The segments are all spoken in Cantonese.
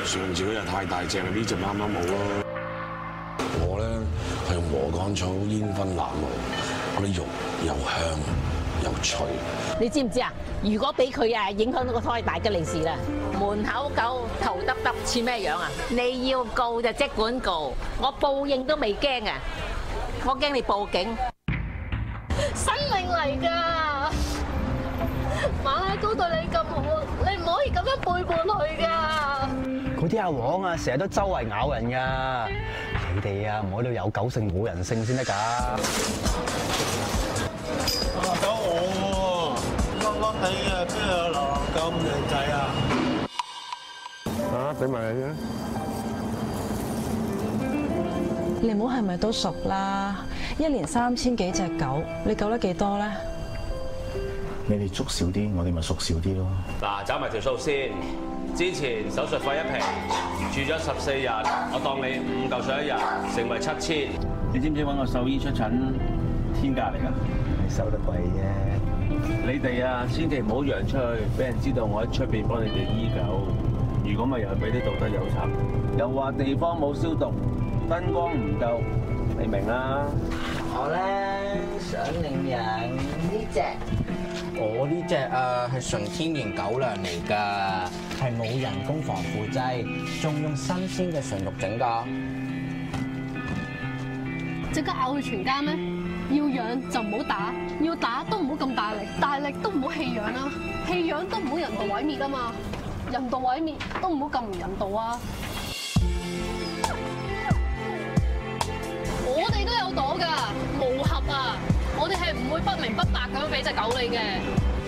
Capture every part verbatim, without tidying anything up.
上次嗰隻太大隻啦，呢隻啱啱好咯。我咧係用禾稈草煙燻鴨毛，嗰啲肉又香又脆。 你知唔知啊？如果俾佢啊影響到個胎大吉利是啦，門口狗頭耷耷似咩樣啊？你要告就即管告，我報應都未驚啊！我驚你報警。 生命嚟㗎，馬拉糕對你咁好，你唔可以咁樣背叛佢㗎。 嗰啲阿黃啊，成日都周圍咬人㗎，你哋啊唔好喺度有狗性冇人性先得㗎。 狗我喎，笠笠地啊，邊有流浪狗咁靚仔啊？ 啊，俾埋你啦。 你唔好係咪都熟啦？一年三千幾隻狗，你救得幾多咧？ 你哋捉少啲，我哋咪縮少啲咯。 嗱，找埋條數先。之前手術費一皮，住咗十四日，我當你五嚿水一日，成為七千。 你知唔知揾個獸醫出診天價嚟㗎？你收得貴啫。 你哋啊，千祈唔好揚出去，俾人知道我喺出邊幫你哋醫狗。如果咪又係俾啲道德有賊，又話地方冇消毒，燈光唔夠，你明啦。 我咧想領養呢隻。 我呢只啊係純天然狗糧嚟㗎， 係冇人工防腐劑，仲用新鮮嘅純肉整㗎。 即刻咬佢全家咩？要養就唔好打，要打都唔好咁大力，大力都唔好棄養啦，棄養都唔好人道毀滅啊嘛，人道毀滅都唔好咁唔人道啊！我哋都有朵㗎，無合啊！我哋係唔會不明不白咁樣俾隻狗你嘅。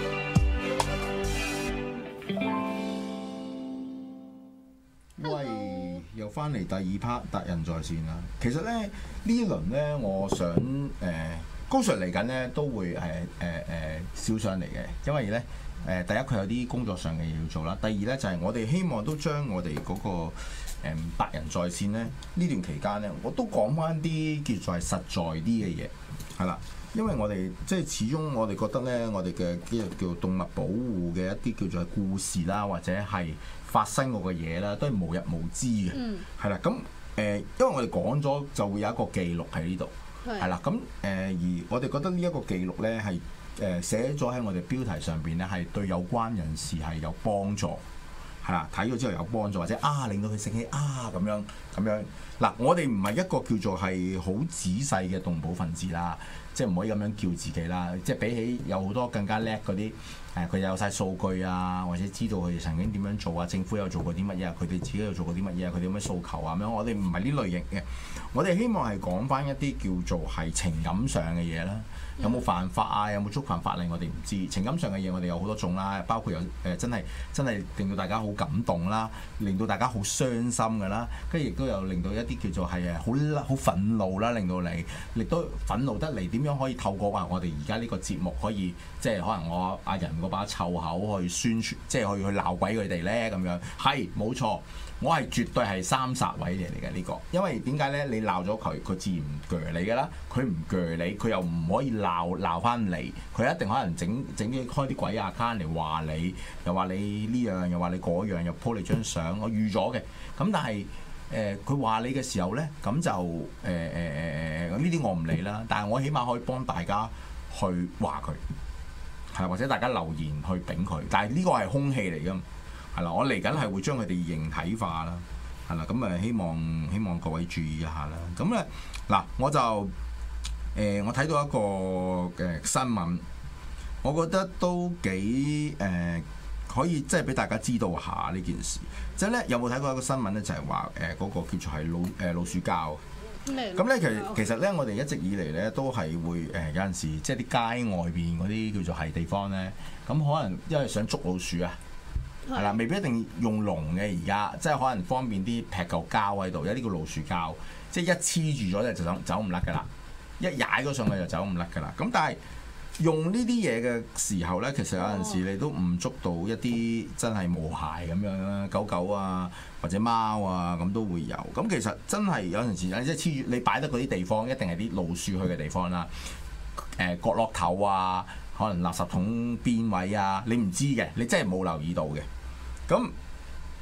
喂，又翻嚟第二 part 達仁在線啦。其實咧呢一輪咧，我想誒、呃、高 Sir 嚟緊咧都會誒誒誒燒上嚟嘅，因為咧誒、呃、第一佢有啲工作上嘅嘢要做啦，第二咧就係、是、我哋希望都將我哋嗰、那個誒達仁在線咧呢段期間咧，我都講翻啲叫做係實在啲嘅嘢，係啦。因為我哋即係始終我哋覺得咧，我哋嘅叫叫動物保護嘅一啲叫做係故事啦，或者係發生過嘅嘢啦，都係無日無之嘅，係啦、嗯。咁誒、呃，因為我哋講咗就會有一個記錄喺呢度，係啦的。咁誒、呃，而我哋覺得呢一個記錄咧係誒寫咗喺我哋標題上邊咧，係對有關人士係有幫助，係啦。睇咗之後有幫助，或者啊令到佢醒起啊咁樣咁樣。嗱，我哋唔係一個叫做係好仔細嘅動保分子啦。即係唔可以咁樣叫自己啦，即係比起有好多更加叻嗰啲，誒佢有晒數據啊，或者知道佢哋曾經點樣做啊，政府有做過啲乜嘢啊，佢哋自己有做過啲乜嘢啊，佢哋有咩訴求啊咁樣，我哋唔係呢類型嘅，我哋希望係講翻一啲叫做係情感上嘅嘢啦。有冇犯法啊？有冇觸犯法例？我哋唔知。情感上嘅嘢我哋有好多種啦，包括有誒、呃、真係真係令到大家好感動啦，令到大家好傷心㗎啦，跟住亦都有令到一啲叫做係誒好好憤怒啦，令到你亦都憤怒得嚟，點樣可以透過話我哋而家呢個節目可以即係可能我阿仁嗰把臭口去宣傳，即係去去鬧鬼佢哋咧咁樣。係冇錯，我係絕對係三煞位嚟嚟嘅呢個，因為點解咧？你鬧咗佢，佢自然唔鋸你㗎啦，佢唔鋸你，佢又唔可以鬧。鬧鬧翻嚟，佢一定可能整整啲開啲鬼 account 嚟話你，又話你呢樣，又話你嗰樣，又 po 你張相，我預咗嘅。咁但係誒，佢、呃、話你嘅時候咧，咁就誒誒誒誒呢啲我唔理啦。但係我起碼可以幫大家去話佢，係或者大家留言去頂佢。但係呢個係空氣嚟㗎，係啦。我嚟緊係會將佢哋形體化啦，係啦。咁誒希望希望各位注意一下啦。咁咧嗱，我就。誒、呃，我睇到一個嘅、呃、新聞，我覺得都幾誒、呃、可以，即係俾大家知道下呢件事。即係咧，有冇睇過一個新聞咧？就係話誒嗰個叫做係老誒、呃、老鼠膠。咩？咁咧，其實其實咧，我哋一直以嚟咧都係會誒、呃、有陣時，即係啲街外邊嗰啲叫做係地方咧，咁可能因為想捉老鼠啊，係啦，未必一定用籠嘅而家，即係可能方便啲劈嚿膠喺度，有啲叫老鼠膠，即係一黐住咗咧就走走唔甩㗎啦。一踩咗上去就走唔甩㗎啦，咁但係用呢啲嘢嘅時候咧，其實有陣時你都唔捉到一啲真係無害咁樣啦，狗狗啊或者貓啊咁都會有。咁其實真係有陣時即係黐住你擺得嗰啲地方，一定係啲老鼠去嘅地方啦。誒、呃、角落頭啊，可能垃圾桶邊位啊，你唔知嘅，你真係冇留意到嘅。咁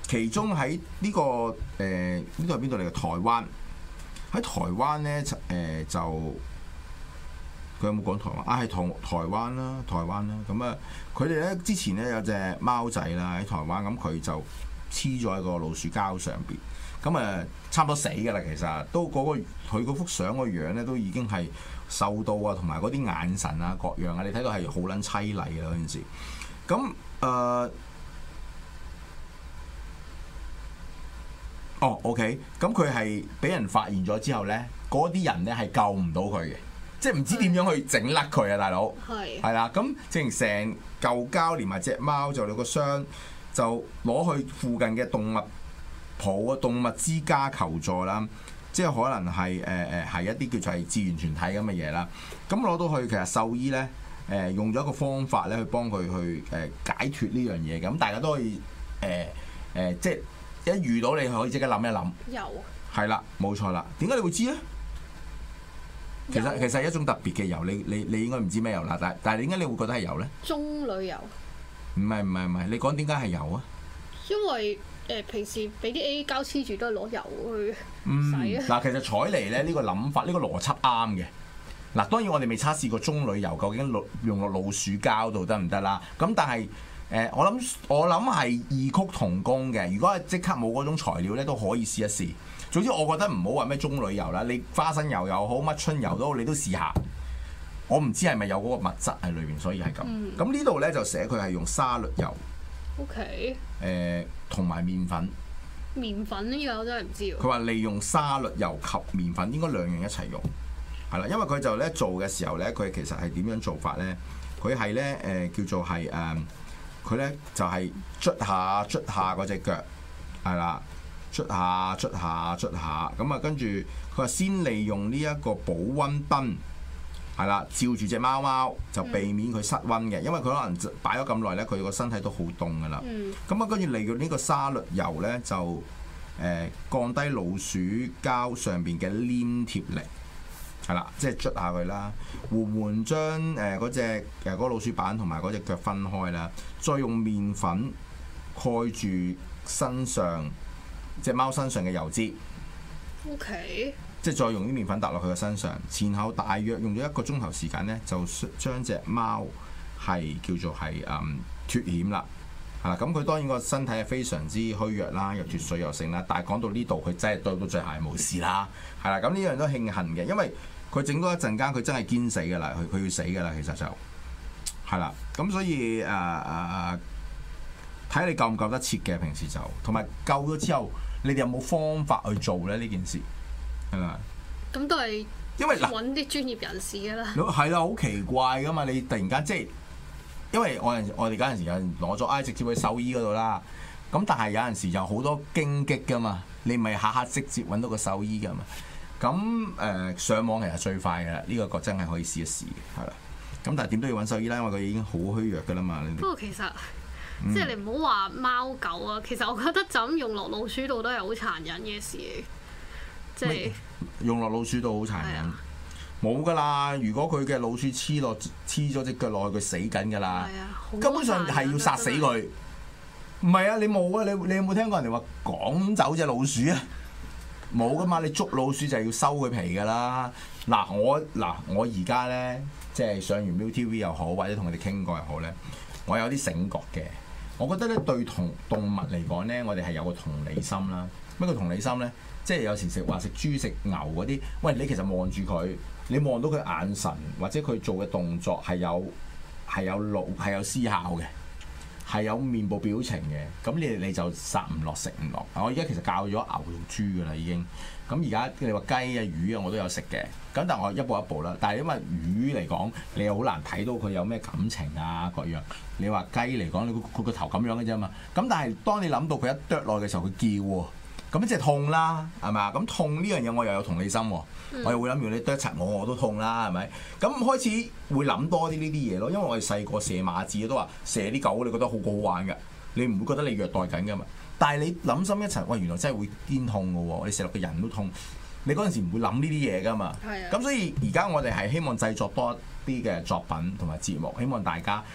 其中喺呢、這個誒呢度係邊度嚟嘅？台灣喺台灣咧誒、呃、就佢有冇講台灣啊？係台台灣啦，台灣啦。咁啊，佢哋咧之前咧有隻貓仔啦喺台灣，咁佢就黐咗喺個老鼠膠上邊。咁啊，差唔多死㗎啦，其實都嗰、那個佢嗰幅相個樣咧，都已經係瘦到啊，同埋嗰啲眼神啊、各樣啊，你睇到係好撚凄厲嘅嗰陣時。咁誒、呃，哦 ，OK，咁佢係俾人發現咗之後咧，嗰啲人咧係救唔到佢嘅，即係唔知點樣去整甩佢啊，大佬。係。係啦，咁正成嚿膠連埋隻貓就有個箱，就攞去附近嘅動物鋪啊，動物之家求助啦，即係可能係誒誒係一啲叫做係自然團體咁嘅嘢啦。咁攞到去其實獸醫咧誒、呃、用咗一個方法咧去幫佢去誒、呃、解決呢樣嘢嘅。咁大家都可以誒誒、呃呃、即係一遇到你可以即刻諗一諗。有。係啦，冇錯啦。點解你會知咧？其實其實係一種特別嘅油，你你你應該唔知咩油啦。但但係點解你會覺得係油咧？棕櫚油。唔係唔係唔係，你講點解係油啊？因為誒、呃、平時俾啲 A 膠黐住都係攞油去洗啊！嗱、嗯，其實采妮咧呢個諗法，呢、呢個邏輯啱嘅。嗱，當然我哋未測試過棕櫚油究竟用落老鼠膠度得唔得啦？咁但係誒、呃，我諗我諗係異曲同工嘅。如果係即刻冇嗰種材料咧，都可以試一試。總之我覺得唔好話咩棕櫚油啦，你花生油又好，乜春油都好，你都試下。我唔知係咪有嗰個物質喺裏邊，所以係咁。咁、嗯、呢度咧就寫佢係用沙律油。O.K. 誒同埋麵粉，麵粉呢個我真係唔知喎。佢話利用沙律油及麵粉，應該兩樣一齊用，係啦，因為佢就咧做嘅時候咧，佢其實係點樣做法咧？佢係咧誒叫做係誒，佢、呃、咧就係、是、捽下捽下嗰隻腳，係啦，捽下捽下捽下，咁啊跟住佢話先利用呢一個保溫燈。係啦，照住隻貓貓就避免佢失溫嘅，因為佢可能擺咗咁耐咧，佢個身體都好凍噶啦。咁啊，跟住利用呢個沙律油咧，就誒、呃、降低老鼠膠上邊嘅黏貼力，係啦，即係捽下佢啦，緩緩將誒嗰隻誒嗰個老鼠板同埋嗰隻腳分開啦，再用麵粉蓋住身上隻貓身上嘅油脂。OK。即係再用啲麵粉搭落佢嘅身上，前後大約用咗一個鐘頭時間咧，就將隻貓係叫做係誒脫險啦，係啦。咁佢當然個身體係非常之虛弱啦，又脫水又剩啦。但係講到呢度，佢真係到到最後係冇事啦，係啦。咁呢樣都慶幸嘅，因為佢整多一陣間，佢真係堅死㗎啦，佢佢要死㗎啦，其實就係啦。咁所以誒誒，睇、呃呃、你救唔救得切嘅，平時就同埋救咗之後，你哋有冇方法去做咧呢件事？係啦，咁都係因為嗱揾啲專業人士㗎啦。係啦，好奇怪㗎嘛！你突然間即係，因為我我哋嗰陣時有人攞咗，唉，直接去獸醫嗰度啦。咁但係有陣時有好多荊棘㗎嘛，你咪下下直接揾到個獸醫㗎嘛。咁誒、呃、上網其實最快㗎啦，呢、這個個真係可以試一試嘅，係啦。咁但係點都要揾獸醫啦，因為佢已經好虛弱㗎啦嘛。不過其實、嗯、即係你唔好話貓狗啊，其實我覺得就咁用落老鼠度都係好殘忍嘅事。即係用落老鼠度好殘忍，冇㗎啦！如果佢嘅老鼠黐落黐咗隻腳落去，佢死緊㗎啦！根本上係要殺死佢。唔係啊，你冇啊！你你有冇聽過人哋話趕走隻老鼠啊？冇㗎嘛！你捉老鼠就係要收佢皮㗎啦。嗱我嗱我而家咧，即係上完 ViuTV 又好，或者同佢哋傾過又好咧，我有啲醒覺嘅。我覺得咧對同動物嚟講咧，我哋係有個同理心啦。乜叫同理心咧？即係有時食話食豬食牛嗰啲，喂，你其實望住佢，你望到佢眼神或者佢做嘅動作係有係有腦係有思考嘅，係有面部表情嘅，咁你你就殺唔落食唔落。我而家其實教咗牛同豬㗎啦已經，咁而家你話雞啊魚啊我都有食嘅，咁但係我一步一步啦。但係因為魚嚟講，你又好難睇到佢有咩感情啊各樣。你話雞嚟講，你佢個頭咁樣嘅啫嘛。咁但係當你諗到佢一啄落嘅時候，佢叫喎。咁即係痛啦，係咪啊？咁痛呢樣嘢我又有同理心喎，嗯、我又會諗住你啄柒我我都痛啦，係咪？咁開始會諗多啲呢啲嘢咯，因為我哋細個射馬字都話射啲狗，你覺得好好玩㗎，你唔會覺得你虐待緊㗎嘛？但係你諗深一層，喂，原來真係會癲痛㗎喎，你射落個人都痛，你嗰陣時唔會諗呢啲嘢㗎嘛？係啊。咁所以而家我哋係希望製作多啲嘅作品同埋節目，希望大家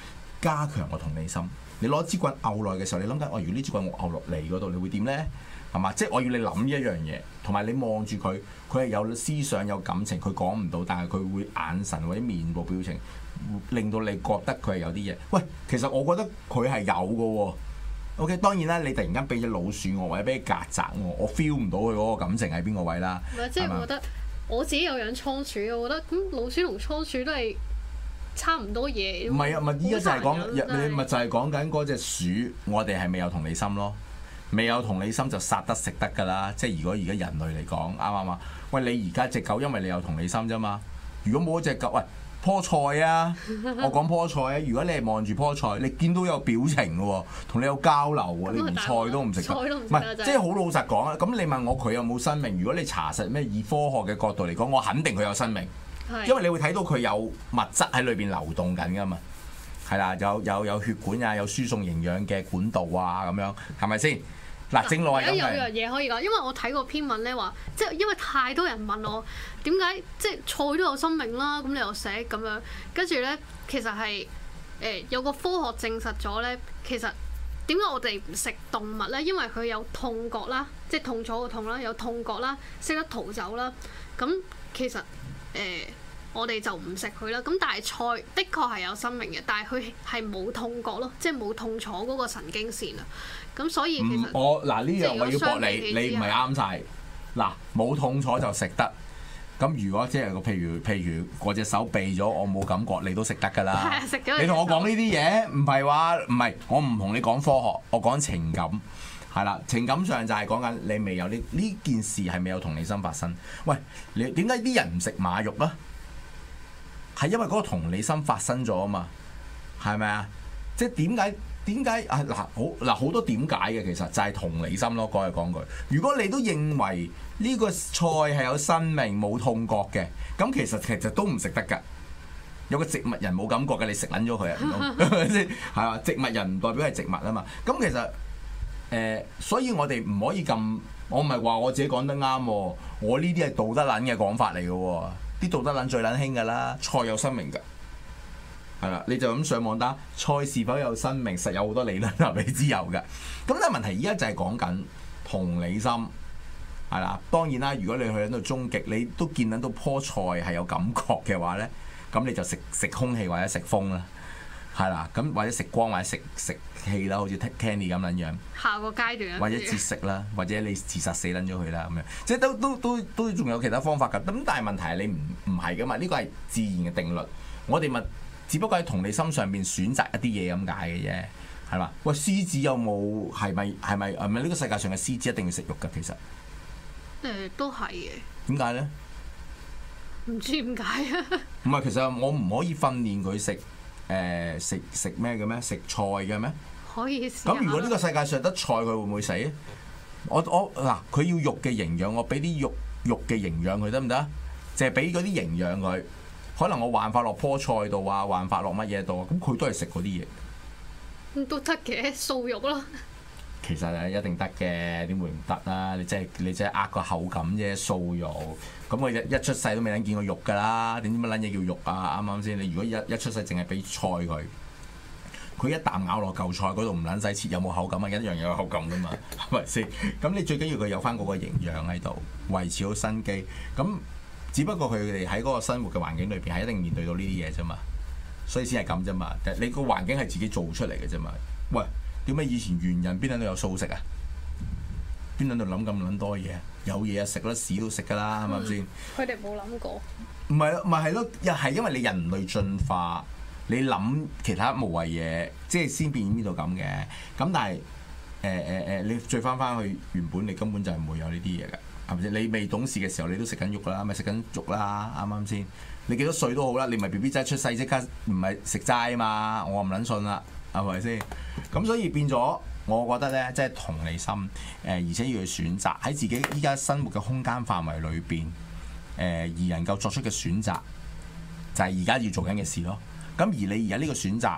加強個同理心。你攞支棍拗落嘅時候，你諗緊，哦，如果呢支棍我拗落嚟嗰度，你會點咧？係嘛？即係我要你諗一樣嘢，同埋你望住佢，佢係有思想有感情，佢講唔到，但係佢會眼神或者面部表情，令到你覺得佢係有啲嘢。喂，其實我覺得佢係有嘅喎。OK， 當然啦，你突然間俾隻老鼠我，或者俾隻曱甴我，我 feel 唔到佢嗰個感情喺邊個位啦。 唔係，即係我覺得我自己有養倉鼠，我覺得咁老鼠同倉鼠都係差唔多嘢。 唔係啊，咪依家就係講， 你咪就係講緊嗰隻鼠，我哋係咪有同理心咯？未有同理心就殺得食得㗎啦。即係如果而家人類嚟講，啱唔啱啊？喂，你而家隻狗，因為你有同理心啫嘛。如果冇一隻狗，喂，棵菜啊，我講棵菜啊。如果你係望住棵菜，你見到有表情嘅喎，同你有交流喎，你連菜都唔食得，唔係即係好老實講啊。咁你問我佢有冇生命？如果你查實咩以科學嘅角度嚟講，我肯定佢有生命，因為你會睇到佢有物質喺裏邊流動緊㗎嘛。係啦，有有有血管啊，有輸送營養嘅管道啊，咁樣係咪先？嗱，正路係咁嘅。 有樣嘢可以講，因為我睇過篇文咧話，即係因為太多人問我點解即係菜都有生命啦，咁你又食咁樣，跟住咧其實係誒、呃、有個科學證實咗咧，其實點解我哋唔食動物咧？因為佢有痛覺啦，即係痛楚嘅痛啦，有痛覺啦，識得逃走啦。咁其實誒、呃、我哋就唔食佢啦。咁但係菜的確係有生命嘅，但係佢係冇痛覺咯，即係冇痛楚嗰個神經線啊。咁所以其實、嗯、 我嗱呢樣我要駁你，你唔係啱晒。嗱，冇痛楚就食得。咁如果即係個譬如譬如嗰隻手避咗，我冇感覺，你都食得㗎啦。係啊，食咗。你同我講呢啲嘢，唔係話唔係，我唔同你講科學，我講情感。係啦，情感上就係講緊你未有呢呢件事係未有同理心發生。喂，你點解啲人唔食馬肉啊？係因為嗰個同理心發生咗啊嘛，係咪啊？即係點解？點解啊？嗱，好嗱，好多點解嘅，其實就係同理心咯。講嚟講句，如果你都認為呢個菜係有生命冇痛覺嘅，咁其實其實都唔食得㗎。有個植物人冇感覺嘅，你食撚咗佢啊？係咪先？係啊，植物人唔代表係植物啊嘛。咁其實誒、呃，所以我哋唔可以咁，我唔係話我自己講得啱，我呢啲係道德撚嘅講法嚟嘅喎。啲道德撚最撚興㗎啦，菜有生命㗎。係啦，你就咁上網打菜是否有生命，實有好多理論話俾你知有嘅。咁但係問題而家就係講緊同理心，係啦。當然啦，如果你去喺度終極，你都見到到棵菜係有感覺嘅話咧，咁你就食食空氣或者食風啦，係啦。咁或者食光或者食食氣啦，好似 Candy 咁撚樣。下個階段或者節食啦，或者你自殺死撚咗佢啦咁樣，即係都都都都仲有其他方法㗎。咁但係問題係你唔唔係㗎嘛？呢個係自然嘅定律，我哋咪。只不過喺同理心上邊選擇一啲嘢咁解嘅啫，係嘛？喂，獅子有冇係咪係咪係咪呢個世界上嘅獅子一定要食肉㗎？其實誒、 呃、都係嘅。點解咧？唔知點解啊？ 唔係，其實我唔可以訓練佢食誒食食咩嘅咩？食菜嘅咩？ 可以。 咁如果呢個世界上得菜，佢會唔會死？我我嗱，佢要肉嘅營養，我俾啲肉肉嘅營養佢得唔得？淨係俾嗰啲營養佢。可能我幻化落棵菜度啊，幻化落乜嘢度啊，咁佢都係食嗰啲嘢。 咁都得嘅，素肉咯。 其實係一定得嘅，點會唔得啊？你真係你真係呃個口感啫，素肉。咁我一一出世都未撚見過肉㗎啦，點知乜撚嘢叫肉啊？啱唔啱先？你如果一一出世淨係俾菜佢，佢一啖咬落嚿菜嗰度唔撚使切，有冇口感啊？一樣有口感㗎嘛，係咪先？咁你最緊要佢有翻嗰個營養喺度，維持好生機。咁只不過佢哋喺嗰個生活嘅環境裏邊係一定面對到呢啲嘢啫嘛，所以先係咁啫嘛。你個環境係自己做出嚟嘅啫嘛。喂，點解以前猿人邊撚度有素食啊？邊撚度諗咁撚多嘢？有嘢啊食啦，屎都食㗎啦，係咪先？ 佢哋冇諗過。 唔係咯，咪係咯，又係因為你人類進化，你諗其他無謂嘢，即係先變呢度咁嘅。咁但係誒誒誒，你再翻翻去原本，你根本就係唔會有呢啲嘢㗎。係咪先？你未懂事嘅時候，你都食緊肉啦，咪食緊肉啦，啱啱先？你幾多歲都好啦，你咪 B B 仔出世即刻唔係食齋啊嘛，我唔撚信啦，係咪先？咁所以變咗，我覺得咧，即係同理心，誒、呃，而且要去選擇喺自己依家生活嘅空間範圍裏邊，誒、呃，而能夠作出嘅選擇，就係而家要做緊嘅事咯。咁而你而家呢個選擇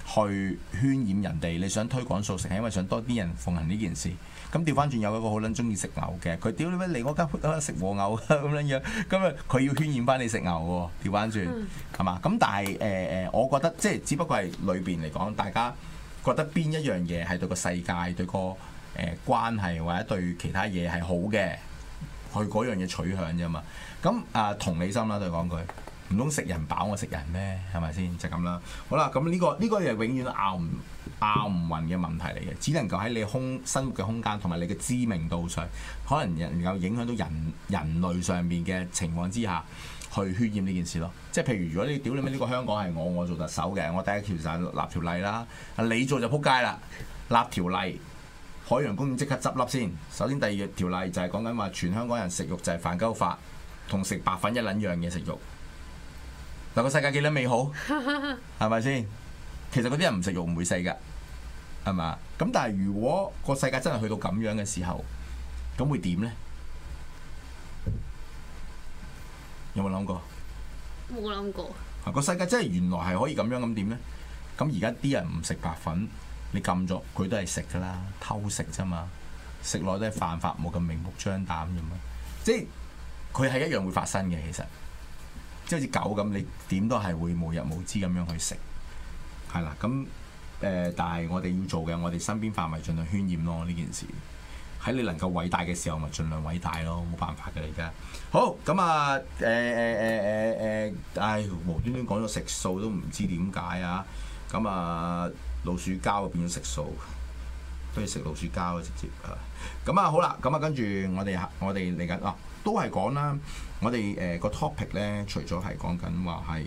去渲染人哋，你想推廣素食係因為想多啲人奉行呢件事。咁調翻轉有一個好撚中意食牛嘅，佢屌你咩嚟我間鋪食和牛咁樣樣，咁啊佢要渲染翻你食牛喎，調翻轉係嘛？咁但係誒誒，我覺得即係只不過係裏邊嚟講，大家覺得邊一樣嘢係對個世界、對個誒、呃、關係或者對其他嘢係好嘅，去嗰樣嘢取向啫嘛。咁啊同理心啦，對講句。唔通食人飽我食人咩？係咪先？就咁、是、啦。好啦，咁呢、這個呢、這個係永遠都拗唔拗唔勻嘅問題嚟嘅，只能夠喺你空生活嘅空間同埋你嘅知名度上，可能能夠影響到人人類上面嘅情況之下，去渲染呢件事咯。即係譬如如果你屌你咩呢個香港係我我做特首嘅，我第一條就係立條例啦。你做就撲街啦，立條例，海洋公園即刻執笠先。首先第二條例就係講緊話全香港人食肉就係犯鳩法，同食白粉一撚樣嘅食肉。嗱個世界幾多美好，係咪先？其實嗰啲人唔食肉唔會死㗎，係嘛？咁但係如果個世界真係去到咁樣嘅時候，咁會點咧？有冇諗過？ 冇諗過。 啊個世界真係原來係可以咁樣，咁點咧？咁而家啲人唔食白粉，你禁咗佢都係食㗎啦，偷食啫嘛，食落都係犯法，冇咁明目張膽啫嘛。即係佢係一樣會發生嘅，其實。即係好似狗咁，你點都係會無日無之咁樣去食，係啦。咁誒、呃，但係我哋要做嘅，我哋身邊範圍盡量渲染咯。呢件事喺你能夠偉大嘅時候，咪盡量偉大咯，冇辦法嘅。而家好咁啊！誒誒誒誒誒，唉，無端端講咗食素都唔知點解啊！咁啊，老鼠膠變咗食素，不如食老鼠膠直接啊！咁啊，好啦，咁啊，跟住我哋我哋嚟緊啊，都係講啦。我哋誒個 topic 咧，除咗係講緊話係誒，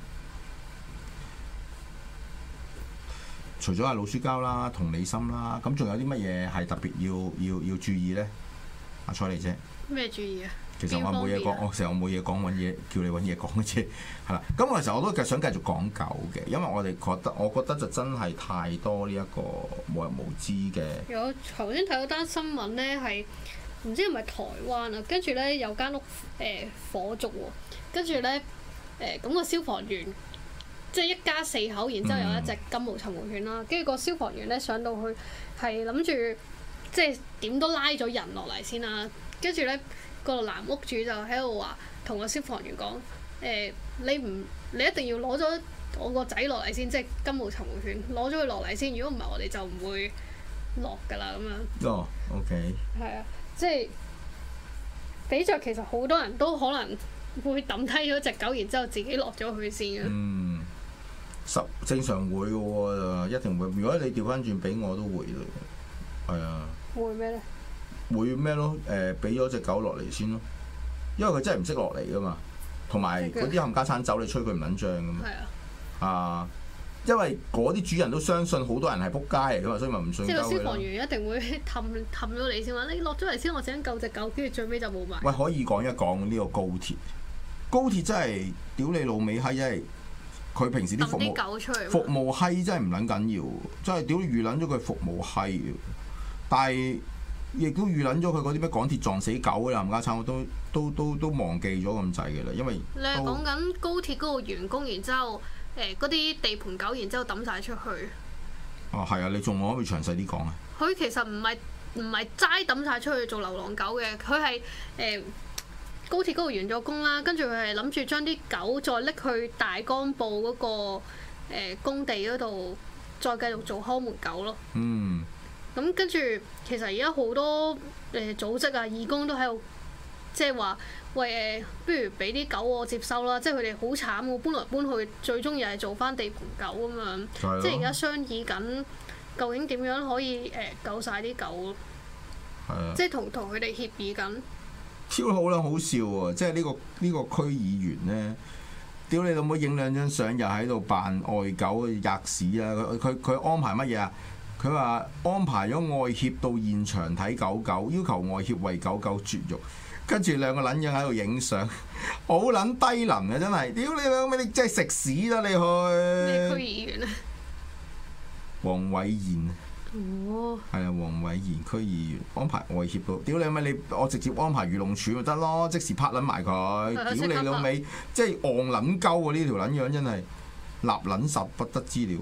除咗係老鼠膠啦、同理心啦，咁仲有啲乜嘢係特別要要要注意咧？阿采妮姐， 咩注意啊？ 其實我冇嘢講，我成日冇嘢講，揾嘢叫你揾嘢講嘅啫，係啦。咁我其實我都想繼續講狗嘅，因為我哋覺得，我覺得就真係太多呢一個無人無知嘅。 有頭先睇到單新聞咧，係。唔知係咪台灣啊？跟住咧有間屋誒、呃、火燭喎，跟住咧誒咁個消防員即係一家四口，然之後有一隻金毛尋回犬啦。跟住個消防員咧上到去係諗住即係點都拉咗人落嚟先啦。跟住咧個男屋主就喺度話同個消防員講誒、呃：你唔你一定要攞咗我個仔落嚟先，即係金毛尋回犬攞咗佢落嚟先。如果唔係，我哋就唔會落㗎啦咁樣。 哦、oh，OK。係啊。即係比著，其實好多人都可能會抌低咗隻狗，然之後自己落咗去先嘅。嗯， 十正常會嘅喎，一定會。如果你調翻轉俾我都會嘅，係啊。 會咩咧？ 會咩咯？誒、呃，俾咗隻狗落嚟先咯，因為佢真係唔識落嚟噶嘛，同埋嗰啲冚家鏟走，你吹佢唔撚脹噶嘛。係啊。啊！因為嗰啲主人都相信好多人係仆街嚟㗎嘛，所以咪唔信。即係個消防員一定會氹氹咗你先話，你落咗嚟先，我想救隻狗，跟住最尾就冇埋。 喂，可以講一講呢個高鐵，高鐵真係屌你老味閪，真係佢平時啲服務啲狗出嚟服務閪真係唔撚緊要，真係屌你預撚咗佢服務閪，但係亦都預撚咗佢嗰啲咩港鐵撞死狗嗰啲冚家鏟，我都都都都忘記咗咁滯嘅啦，因為你係講緊高鐵嗰個員工，然之後。誒嗰啲地盤狗，然之後抌晒出去。 哦，係啊，你仲可唔可以詳細啲講啊？ 佢其實唔係唔係齋抌晒出去做流浪狗嘅，佢係誒高鐵嗰度完咗工啦，跟住佢係諗住將啲狗再拎去大江埔嗰、嗰個、呃、工地嗰度，再繼續做看門狗咯。嗯。咁跟住，其實而家好多誒、呃、組織啊、義工都喺度，即係話。喂誒，不如俾啲狗我接收啦！即係佢哋好慘喎，搬來搬去，最終又係做翻地盤狗咁樣。即係而家商議緊，究竟點樣可以誒、呃、救晒啲狗咯？係啊！即係同同佢哋協議緊。 超好啦，好笑喎！即係呢個呢個區議員咧，屌你老母影兩張相又喺度扮愛狗吔屎啊！佢佢佢安排乜嘢啊？佢話安排咗外協到現場睇狗狗，要求外協為狗狗絕育。跟住兩個撚樣喺度影相，好撚低能嘅真係，屌你老味，你真係食屎啦你去！ 咩區議員啊？ 黃偉賢。 哦。係啊，黃偉賢區議員安排外協到，屌你老味，你我直接安排漁農署咪得咯，即時拍撚埋佢，屌你老味，即係戇撚鳩喎呢條撚樣真係，立撚實不得之了。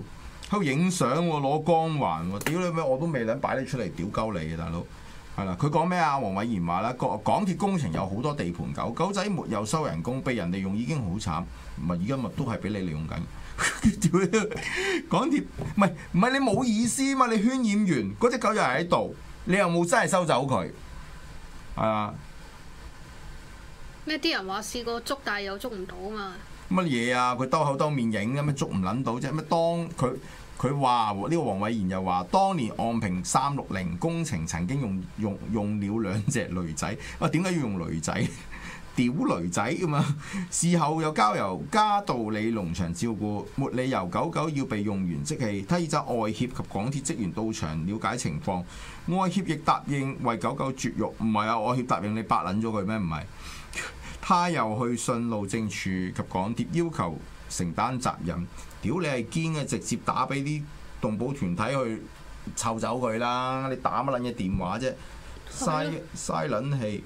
喺度影相喎，攞光環喎，屌你咩？我都未撚擺你出嚟屌鳩你嘅大佬，係啦。佢講咩啊？黃偉賢話啦，港港鐵工程有好多地盤狗，狗仔沒有收人工，被人利用已經好慘，唔係而家咪都係俾你利用緊。屌你！港鐵唔係唔係你冇意思嘛？你渲染完嗰隻狗又係喺度，你又冇真係收走佢，係啊？ 咩啲人話試過捉，但係又捉唔到啊嘛？ 乜嘢啊？佢兜口兜面影咁樣捉唔撚到啫？乜當佢佢話呢個黃偉賢又話，當年昂坪三六零工程曾經用用用了兩隻騾仔。啊，點解要用騾仔？屌騾仔咁啊！事後又交由嘉道理農場照顧，沒理由狗狗要被用完即棄。他依責外協及港鐵職員到場了解情況，外協亦答應為狗狗絕育。唔係啊，外協答應你白撚咗佢咩？唔係。他又去信路政處及港鐵要求承擔責任。屌你係堅嘅，直接打俾啲動保團體去湊走佢啦！你打乜撚嘢電話啫？嘥嘥撚氣，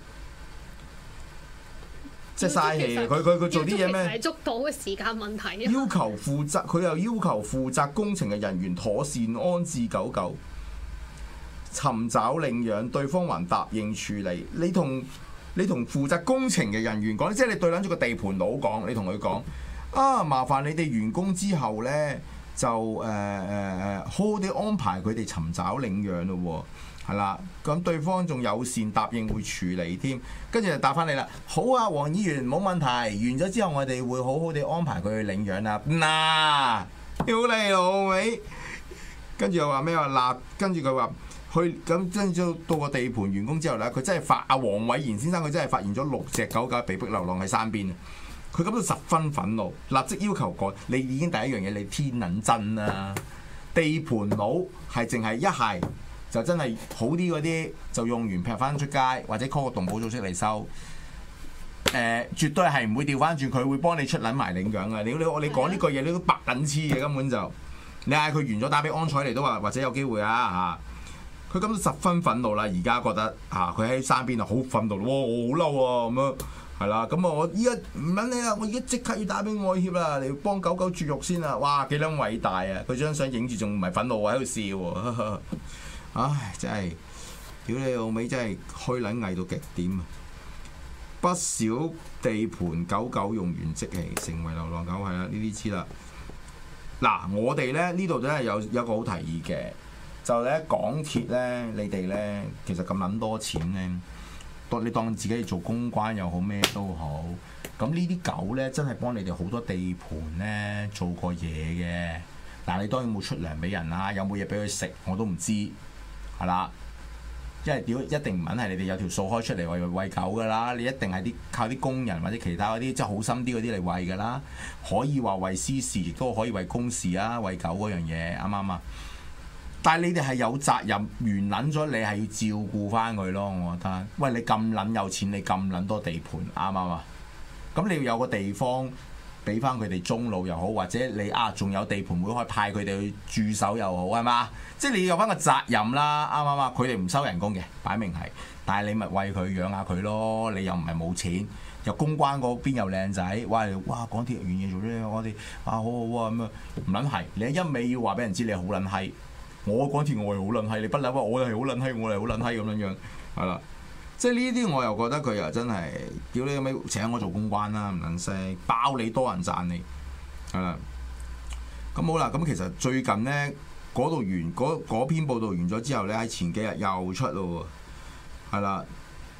即係嘥氣。佢佢佢做啲嘢咩？ 係捉到嘅時間問題啊！ 要求負責，佢又要求負責工程嘅人員妥善安置狗狗，尋找領養，對方還答應處理。你同你同負責工程嘅人員講，即係你對撚住個地盤佬講，你同佢講啊，麻煩你哋完工之後呢，就誒誒誒好好地安排佢哋尋找領養咯喎，係啦。咁對方仲友善答應會處理添，跟住就答翻你啦。好啊，黃議員冇問題，完咗之後我哋會好好地安排佢去領養啦。嗱，屌你老味，跟住又話咩話嗱？跟住佢話。去咁跟住到個地盤完工之後咧，佢真係發阿黃偉賢先生，佢真係發現咗六隻狗狗被逼流浪喺山邊。佢感到十分憤怒，立即要求改。你已經第一樣嘢，你天撚真啦！地盤佬係淨係一係就真係好啲嗰啲，就用完劈翻出街，或者 call 個動保組織嚟收。誒、呃，絕對係唔會調翻轉，佢會幫你出撚埋領養嘅。你你我你講呢句嘢，你都白撚黐嘅根本就。你嗌佢完咗打俾安彩嚟都話，或者有機會啊嚇。佢感到十分憤怒啦，而家覺得啊，佢喺山邊啊，好憤怒咯，我好嬲啊咁樣，係啦，咁啊，我依家唔撚你啦，我而家即刻要打俾外協啦，嚟幫狗狗絕育先啊！哇，幾撚偉大啊！佢張相影住仲唔係憤怒喎，喺度笑喎，唉，真係屌你老味，真係虛撚偽到極點啊！不少地盤狗狗用完即棄，成為流浪狗，係啦，呢啲知啦。嗱，我哋咧呢度真係有有個好提議嘅。就咧港鐵咧，你哋咧其實咁撚多錢咧，當你當自己做公關又好咩都好，咁呢啲狗咧真係幫你哋好多地盤咧做過嘢嘅。嗱，你當然冇出糧俾人啦，有冇嘢俾佢食我都唔知，係啦。因為屌一定唔撚係你哋有條數開出嚟為餵狗㗎啦，你一定係啲靠啲工人或者其他嗰啲即係好心啲嗰啲嚟餵㗎啦。可以話為私事，亦都可以為公事啊，餵狗嗰樣嘢啱唔啱啊？但係你哋係有責任，完撚咗你係要照顧翻佢咯，我覺得。喂，你咁撚有錢，你咁撚多地盤，啱唔啱啊？咁你要有個地方俾翻佢哋中路又好，或者你啊仲有地盤會可以派佢哋去駐守又好，係嘛？即係你有翻個責任啦，啱唔啱啊？佢哋唔收人工嘅，擺明係。但係你咪餵佢養下佢咯，你又唔係冇錢，又公關嗰邊又靚仔，哇哇港鐵願意做呢，我哋啊好好啊咁樣，唔撚係。你一味要話俾人知你好撚閪。我港鐵我係好撚閪，你不嬲啊！我係好撚閪，我係好撚閪咁樣樣，係啦。即係呢啲我又覺得佢又真係叫你咁樣請我做公關啦，唔撚聲包你多人讚你，係啦。咁好啦，咁其實最近咧嗰度完嗰篇報道完咗之後咧，喺前幾日又出咯喎，係啦，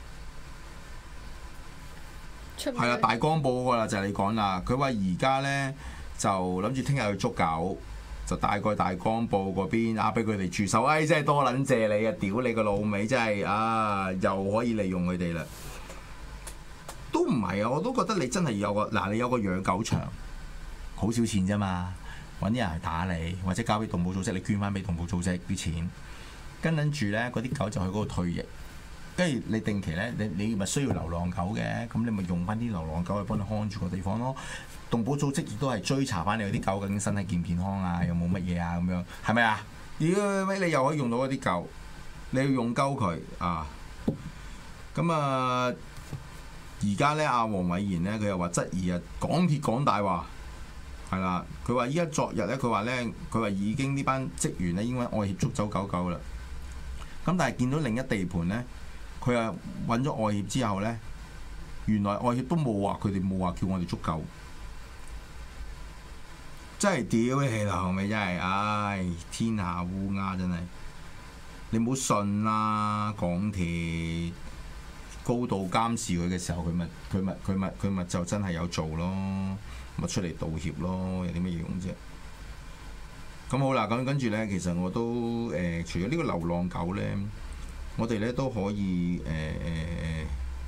係啦，大江報嗰個啦就係你講啦，佢話而家咧就諗住聽日去捉狗。就帶過大江報嗰邊啊，俾佢哋駐守，哎，真係多撚謝你啊！屌你個老味，真係啊，又可以利用佢哋啦。都唔係啊，我都覺得你真係有個嗱，你有個養狗場，好少錢啫嘛，揾啲人嚟打你，或者交俾動保組織，你捐翻俾動保組織啲錢，跟緊住咧，嗰啲狗就去嗰度退役，跟住你定期咧，你你咪需要流浪狗嘅，咁你咪用翻啲流浪狗去幫你看住個地方咯。動保組織亦都係追查翻你嗰啲狗究竟身體健唔健康啊，有冇乜嘢啊咁樣，係咪啊？如果咩你又可以用到嗰啲狗，你要用鳩佢啊。咁啊，而家咧阿黃偉賢咧佢又話質疑啊，港鐵講大話， 係啦，佢話依家昨日咧，佢話咧，佢話已經呢班職員咧已經揾愛協捉走狗狗啦。咁但係見到另一地盤咧，佢啊揾咗愛協之後咧，原來愛協都冇話佢哋冇話叫我哋捉狗，真係屌你老味真係，唉天下烏鴉真係，你唔好信啦，港鐵高度監視佢嘅時候，佢咪佢咪佢咪佢咪就真係有做咯。咪出嚟道歉咯，有啲乜嘢用啫？咁好啦，咁跟住咧，其實我都誒、呃，除咗呢個流浪狗咧，我哋咧都可以誒誒、呃，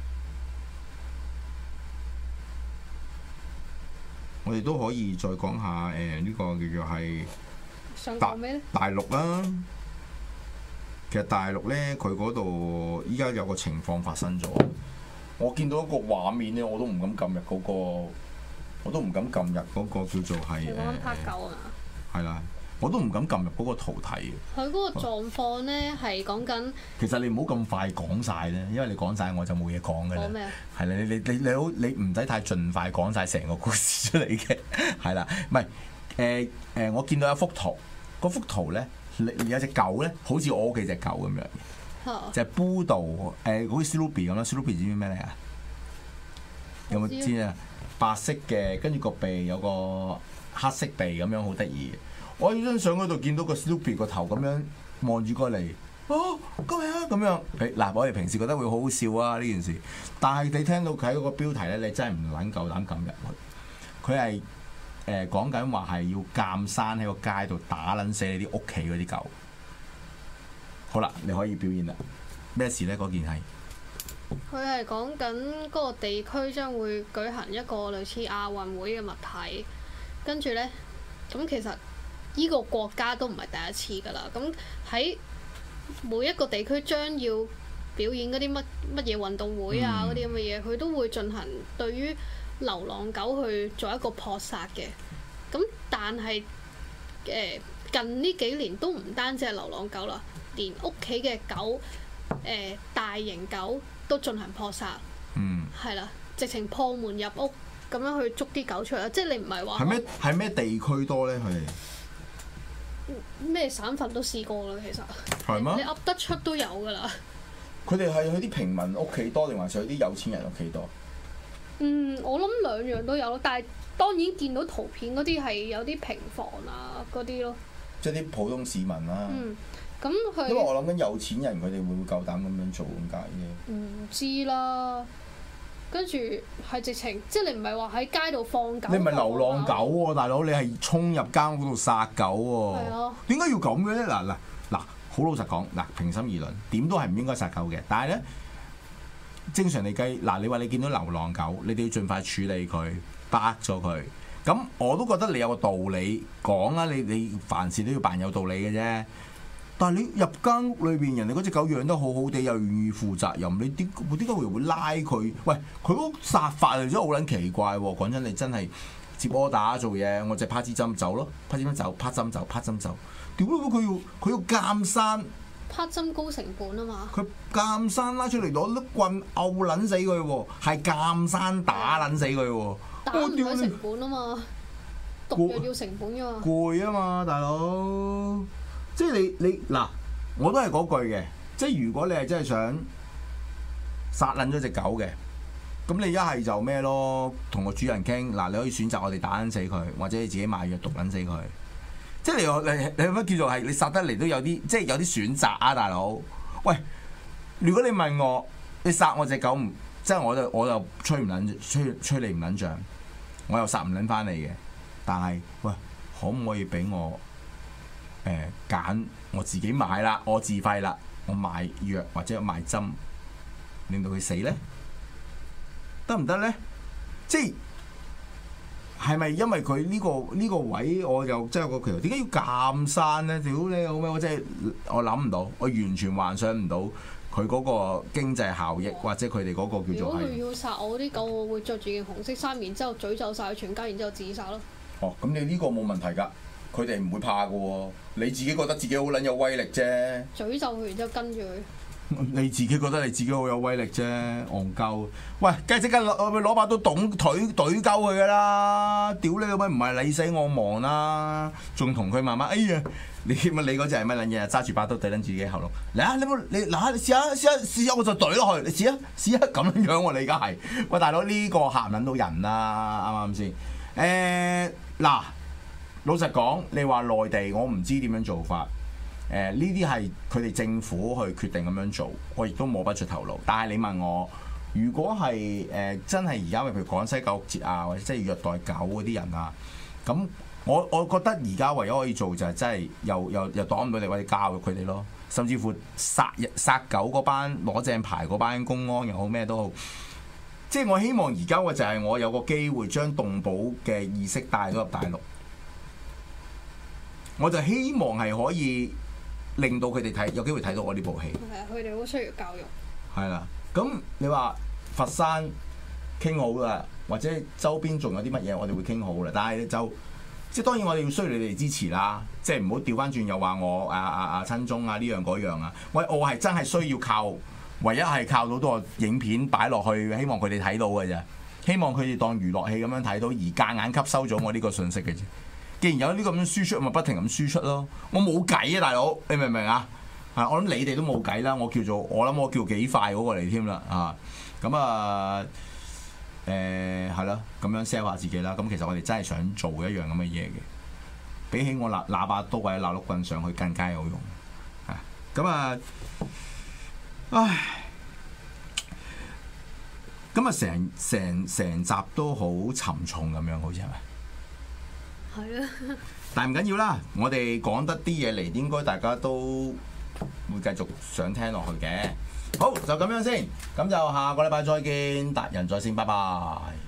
我哋都可以再講下誒呢、呃這個叫做係想講咩咧？ 大陸啦，其實大陸咧，佢嗰度依家有個情況發生咗，我見到一個畫面咧，我都唔敢撳入嗰個。我都唔敢撳入嗰個叫做係誒， 拍狗啊！ 係啦，我都唔敢撳入嗰個圖睇嘅。 佢嗰個狀況咧係講緊。其實你唔好咁快講晒咧，因為你講晒我就冇嘢講㗎啦。 講咩啊？係啦，你你你你好，你唔使太盡快講晒成個故事出嚟嘅。係啦，唔係誒誒，我見到一幅圖，嗰幅圖咧，有隻狗咧，好似我屋企隻狗咁樣嘅， 哦、 就係 Poodle 誒，好似 Snoopy 咁啦。Snoopy 知唔知咩嚟啊？有冇知啊？白色嘅，跟住個鼻有個黑色鼻咁樣，好得意嘅。我喺張相嗰度見到個 Snoopy 個頭咁樣望住過嚟，哦，咁樣咁樣。誒嗱，我哋平時覺得會好好笑啊呢件事，但係你聽到佢喺嗰個標題咧，你真係唔撚夠膽撳入去。佢係誒講緊話係要鑑山喺個街度打撚死你啲屋企嗰啲狗。好啦，你可以表演啦。咩事咧？嗰件係？ 佢係講緊嗰個地區將會舉行一個類似亞運會嘅物體，跟住呢，咁其實呢個國家都唔係第一次㗎啦。咁喺每一個地區將要表演嗰啲乜乜嘢運動會啊嗰啲咁嘅嘢，佢都會進行對於流浪狗去做一個撲殺嘅。咁但係誒、呃、近呢幾年都唔單止係流浪狗啦，連屋企嘅狗誒、呃、大型狗都進行撲殺，嗯，係啦，直情破門入屋咁樣去捉啲狗出嚟，即係你唔係話係咩係咩地區多咧？佢哋咩省份都試過啦，其實係嗎？ 你噏得出都有㗎啦。 佢哋係去啲平民屋企多定還是去啲有錢人屋企多？ 嗯，我諗兩樣都有咯，但係當然見到圖片嗰啲係有啲平房啊嗰啲咯， 即係啲普通市民啦、啊。 嗯。咁佢， 因為我諗緊有錢人佢哋會唔會夠膽咁樣做咁解啫？ 唔知啦，跟住係直情，即係你唔係話喺街度放狗， 你唔係流浪狗喎、啊，大佬，你係衝入間屋度殺狗喎、啊。係啊。點解要咁嘅咧？嗱嗱嗱，好老實講，嗱平心而論，點都係唔應該殺狗嘅。但係咧，正常嚟計，嗱你話你見到流浪狗，你哋要盡快處理佢，bắt咗佢。咁我都覺得你有個道理講啦，你你凡事都要扮有道理嘅啫。但係你入間屋裏邊，人哋嗰隻狗養得好好地，又願意負責任，你點點解會會拉佢？喂，佢嗰個殺法真係好撚奇怪喎！講真，你真係接 order 做嘢，我就啪支針走咯，啪支針走，啪針走，啪針走。點解佢要佢要鑑山？ 啪針高成本啊嘛！ 佢鑑山拉出嚟攞碌棍毆撚死佢喎，係鑑山打撚死佢喎。 打唔係成本啊嘛，毒藥要成本㗎嘛。 攰啊嘛，大佬！即係你你嗱，我都係嗰句嘅，即係如果你係真係想殺撚咗隻狗嘅，咁你一係就咩咯，同個主人傾嗱，你可以選擇我哋打撚死佢，或者你自己買藥毒撚死佢。即係你你你乜叫做係你殺得嚟都有啲，即係有啲選擇啊，大佬。喂，如果你問我，你殺我隻狗唔，即係我就我就吹唔撚吹吹你唔撚脹，我又殺唔撚翻你嘅。但係喂，可唔可以俾我？誒揀、呃、我自己買啦，我自費啦，我買藥或者買針，令到佢死咧，得唔得咧？即係係咪因為佢呢、呢個呢、呢個位，我又真係個橋，點解要鑑山咧？屌你老味，我真係我諗唔到，我完全幻想唔到佢嗰個經濟效益，或者佢哋嗰個叫做係。如果佢要殺我啲狗，我會着住件紅色衫，然之後詛咒晒佢全家，然之後自殺咯。 哦，咁你呢個冇問題㗎。佢哋唔會怕㗎喎，你自己覺得自己好撚有威力啫。 詛咒佢，然之後跟住佢。 你自己覺得你自己好有威力啫，戇鳩！喂，梗係即刻攞攞把刀捅腿懟鳩佢噶啦！屌你老味，唔係你死我亡啦，仲同佢慢慢，哎呀！你乜你嗰隻係乜撚嘢啊？揸住把刀對撚住自己喉嚨，嚟啊！你冇你嗱，你試下試下試下，我就懟落去，你試下試下咁樣樣喎！你而家係，喂大佬呢個嚇唔撚到人啦，啱唔啱先？誒嗱，老實講，你話內地我唔知點樣做法。誒呢啲係佢哋政府去決定咁樣做，我亦都摸不出頭腦。但係你問我，如果係誒、呃、真係而家譬如廣西狗肉節啊，或者即係虐待狗嗰啲人啊，咁我我覺得而家唯一可以做就係真係又又又擋唔到你，或者教育佢哋咯，甚至乎殺殺狗嗰班攞正牌嗰班公安又好咩都好，即係我希望而家嘅就係我有個機會將動保嘅意識帶咗入大陸，我就希望係可以。令到佢哋睇有機會睇到我呢部戲。 係啊，佢哋好需要教育。 係啦，咁你話佛山傾好啦，或者周邊仲有啲乜嘢，我哋會傾好啦。但係就即係當然我哋要需要你哋支持啦，即係唔好調翻轉又話我啊啊啊親中啊呢樣嗰樣啊。喂，我係真係需要靠，唯一係靠到多個影片擺落去，希望佢哋睇到嘅啫。希望佢哋當娛樂戲咁樣睇到，而夾硬吸收咗我呢個信息嘅啫。既然有呢個咁樣輸出，咪不停咁輸出咯。我冇計啊，大佬，你明唔明啊？啊，我諗你哋都冇計啦。我叫做我諗我叫幾快嗰個嚟添啦啊！咁啊誒係咯，咁樣 sell 下自己啦。咁其實我哋真係想做一樣咁嘅嘢嘅，比起我拿拿把刀或者拿碌棍上去更加有用啊！咁啊，唉，咁啊成成成集都好沉重咁樣，好似係咪？ 係啊， 但係唔緊要啦，我哋講得啲嘢嚟，應該大家都會繼續想聽落去嘅。好，就咁樣先，咁就下個禮拜再見，達仁在線，拜拜。